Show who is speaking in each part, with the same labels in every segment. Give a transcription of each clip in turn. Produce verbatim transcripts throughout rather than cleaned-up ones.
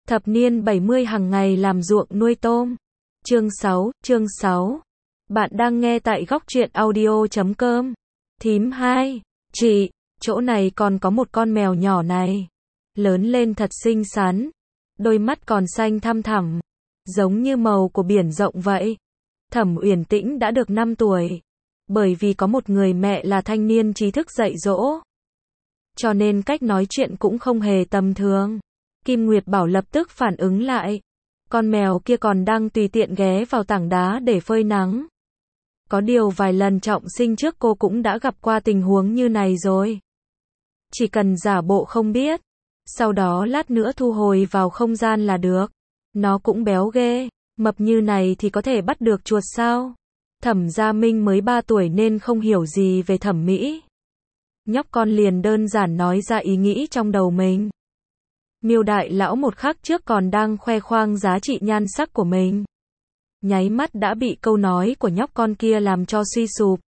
Speaker 1: Thập niên bảy mươi hàng ngày làm ruộng nuôi tôm. Chương sáu, chương sáu. Bạn đang nghe tại góc truyện audio chấm com. Thím hai, chị, chỗ này còn có một con mèo nhỏ này. Lớn lên thật xinh xắn. Đôi mắt còn xanh thăm thẳm, giống như màu của biển rộng vậy. Thẩm Uyển Tĩnh đã được năm tuổi. Bởi vì có một người mẹ là thanh niên trí thức dạy dỗ, cho nên cách nói chuyện cũng không hề tầm thường. Kim Nguyệt Bảo lập tức phản ứng lại. Con mèo kia còn đang tùy tiện ghé vào tảng đá để phơi nắng. Có điều vài lần trọng sinh trước cô cũng đã gặp qua tình huống như này rồi. Chỉ cần giả bộ không biết, sau đó lát nữa thu hồi vào không gian là được. Nó cũng béo ghê, mập như này thì có thể bắt được chuột sao? Thẩm Gia Minh mới ba tuổi nên không hiểu gì về thẩm mỹ. Nhóc con liền đơn giản nói ra ý nghĩ trong đầu mình. Miêu đại lão một khắc trước còn đang khoe khoang giá trị nhan sắc của mình. Nháy mắt đã bị câu nói của nhóc con kia làm cho suy sụp.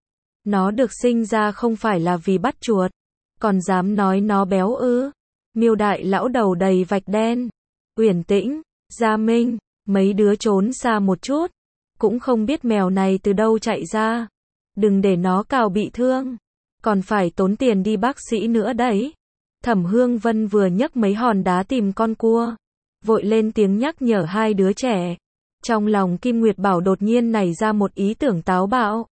Speaker 1: Nó được sinh ra không phải là vì bắt chuột, còn dám nói nó béo ư? Miêu đại lão đầu đầy vạch đen. Uyển Tĩnh, Gia Minh, mấy đứa trốn xa một chút. Cũng không biết mèo này từ đâu chạy ra. Đừng để nó cào bị thương. Còn phải tốn tiền đi bác sĩ nữa đấy. Thẩm Hương Vân vừa nhấc mấy hòn đá tìm con cua, vội lên tiếng nhắc nhở hai đứa trẻ. Trong lòng Kim Nguyệt Bảo đột nhiên nảy ra một ý tưởng táo bạo.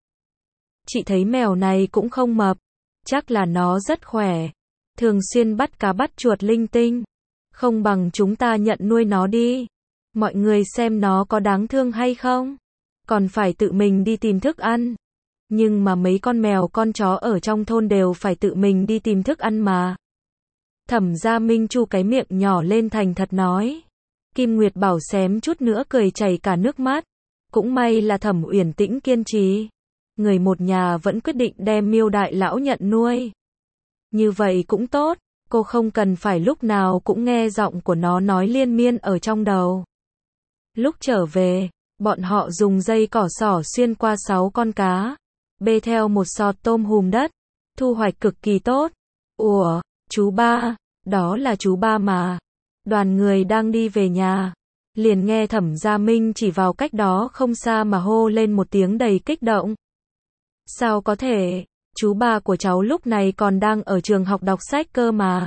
Speaker 1: Chị thấy mèo này cũng không mập, chắc là nó rất khỏe, thường xuyên bắt cá bắt chuột linh tinh. Không bằng chúng ta nhận nuôi nó đi. Mọi người xem nó có đáng thương hay không. Còn phải tự mình đi tìm thức ăn. Nhưng mà mấy con mèo con chó ở trong thôn đều phải tự mình đi tìm thức ăn mà. Thẩm Gia Minh chu cái miệng nhỏ lên thành thật nói. Kim Nguyệt Bảo xém chút nữa cười chảy cả nước mắt. Cũng may là Thẩm Uyển Tĩnh kiên trì. Người một nhà vẫn quyết định đem Miêu đại lão nhận nuôi. Như vậy cũng tốt, cô không cần phải lúc nào cũng nghe giọng của nó nói liên miên ở trong đầu. Lúc trở về, bọn họ dùng dây cỏ xỏ xuyên qua sáu con cá, bê theo một sọt tôm hùm đất, thu hoạch cực kỳ tốt. Ủa, chú ba, đó là chú ba mà. Đoàn người đang đi về nhà, liền nghe Thẩm Gia Minh chỉ vào cách đó không xa mà hô lên một tiếng đầy kích động. Sao có thể, chú ba của cháu lúc này còn đang ở trường học đọc sách cơ mà.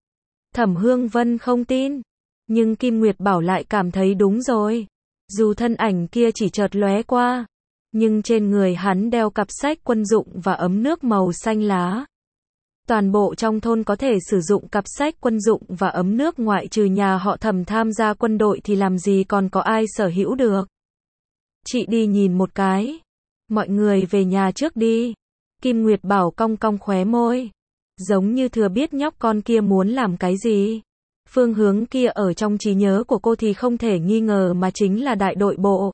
Speaker 1: Thẩm Hương Vân không tin, nhưng Kim Nguyệt Bảo lại cảm thấy đúng rồi. Dù thân ảnh kia chỉ chợt lóe qua, nhưng trên người hắn đeo cặp sách quân dụng và ấm nước màu xanh lá. Toàn bộ trong thôn có thể sử dụng cặp sách quân dụng và ấm nước ngoại trừ nhà họ Thẩm tham gia quân đội thì làm gì còn có ai sở hữu được. Chị đi nhìn một cái. Mọi người về nhà trước đi. Kim Nguyệt Bảo cong cong khóe môi, giống như thừa biết nhóc con kia muốn làm cái gì. Phương hướng kia ở trong trí nhớ của cô thì không thể nghi ngờ mà chính là đại đội bộ.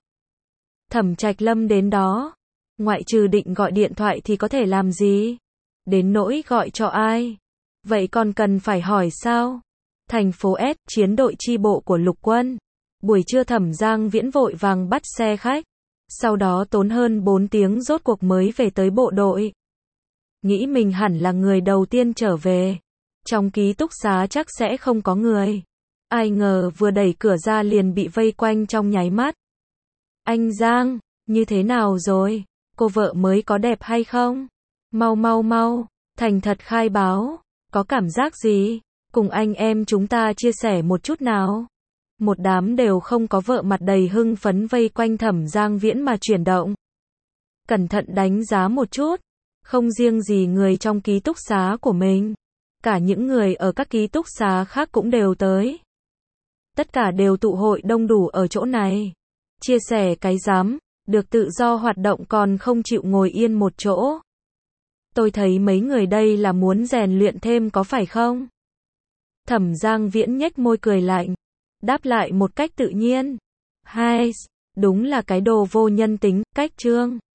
Speaker 1: Thẩm Trạch Lâm đến đó, ngoại trừ định gọi điện thoại thì có thể làm gì? Đến nỗi gọi cho ai? Vậy còn cần phải hỏi sao? Thành phố S, chiến đội chi bộ của lục quân. Buổi trưa Thẩm Giang Viễn vội vàng bắt xe khách, sau đó tốn hơn bốn tiếng rốt cuộc mới về tới bộ đội. Nghĩ mình hẳn là người đầu tiên trở về. Trong ký túc xá chắc sẽ không có người. Ai ngờ vừa đẩy cửa ra liền bị vây quanh trong nháy mắt. Anh Giang, như thế nào rồi? Cô vợ mới có đẹp hay không? Mau mau mau, thành thật khai báo. Có cảm giác gì? Cùng anh em chúng ta chia sẻ một chút nào. Một đám đều không có vợ mặt đầy hưng phấn vây quanh Thẩm Giang Viễn mà chuyển động. Cẩn thận đánh giá một chút. Không riêng gì người trong ký túc xá của mình, cả những người ở các ký túc xá khác cũng đều tới. Tất cả đều tụ hội đông đủ ở chỗ này. Chia sẻ cái rắm, được tự do hoạt động còn không chịu ngồi yên một chỗ. Tôi thấy mấy người đây là muốn rèn luyện thêm có phải không? Thẩm Giang Viễn nhếch môi cười lạnh, đáp lại một cách tự nhiên. Hai, đúng là cái đồ vô nhân tính, cách trương.